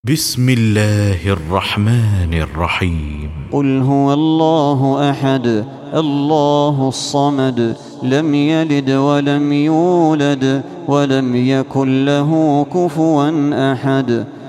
بسم الله الرحمن الرحيم. قل هو الله أحد الله الصمد لم يلد ولم يولد ولم يكن له كفوا أحد.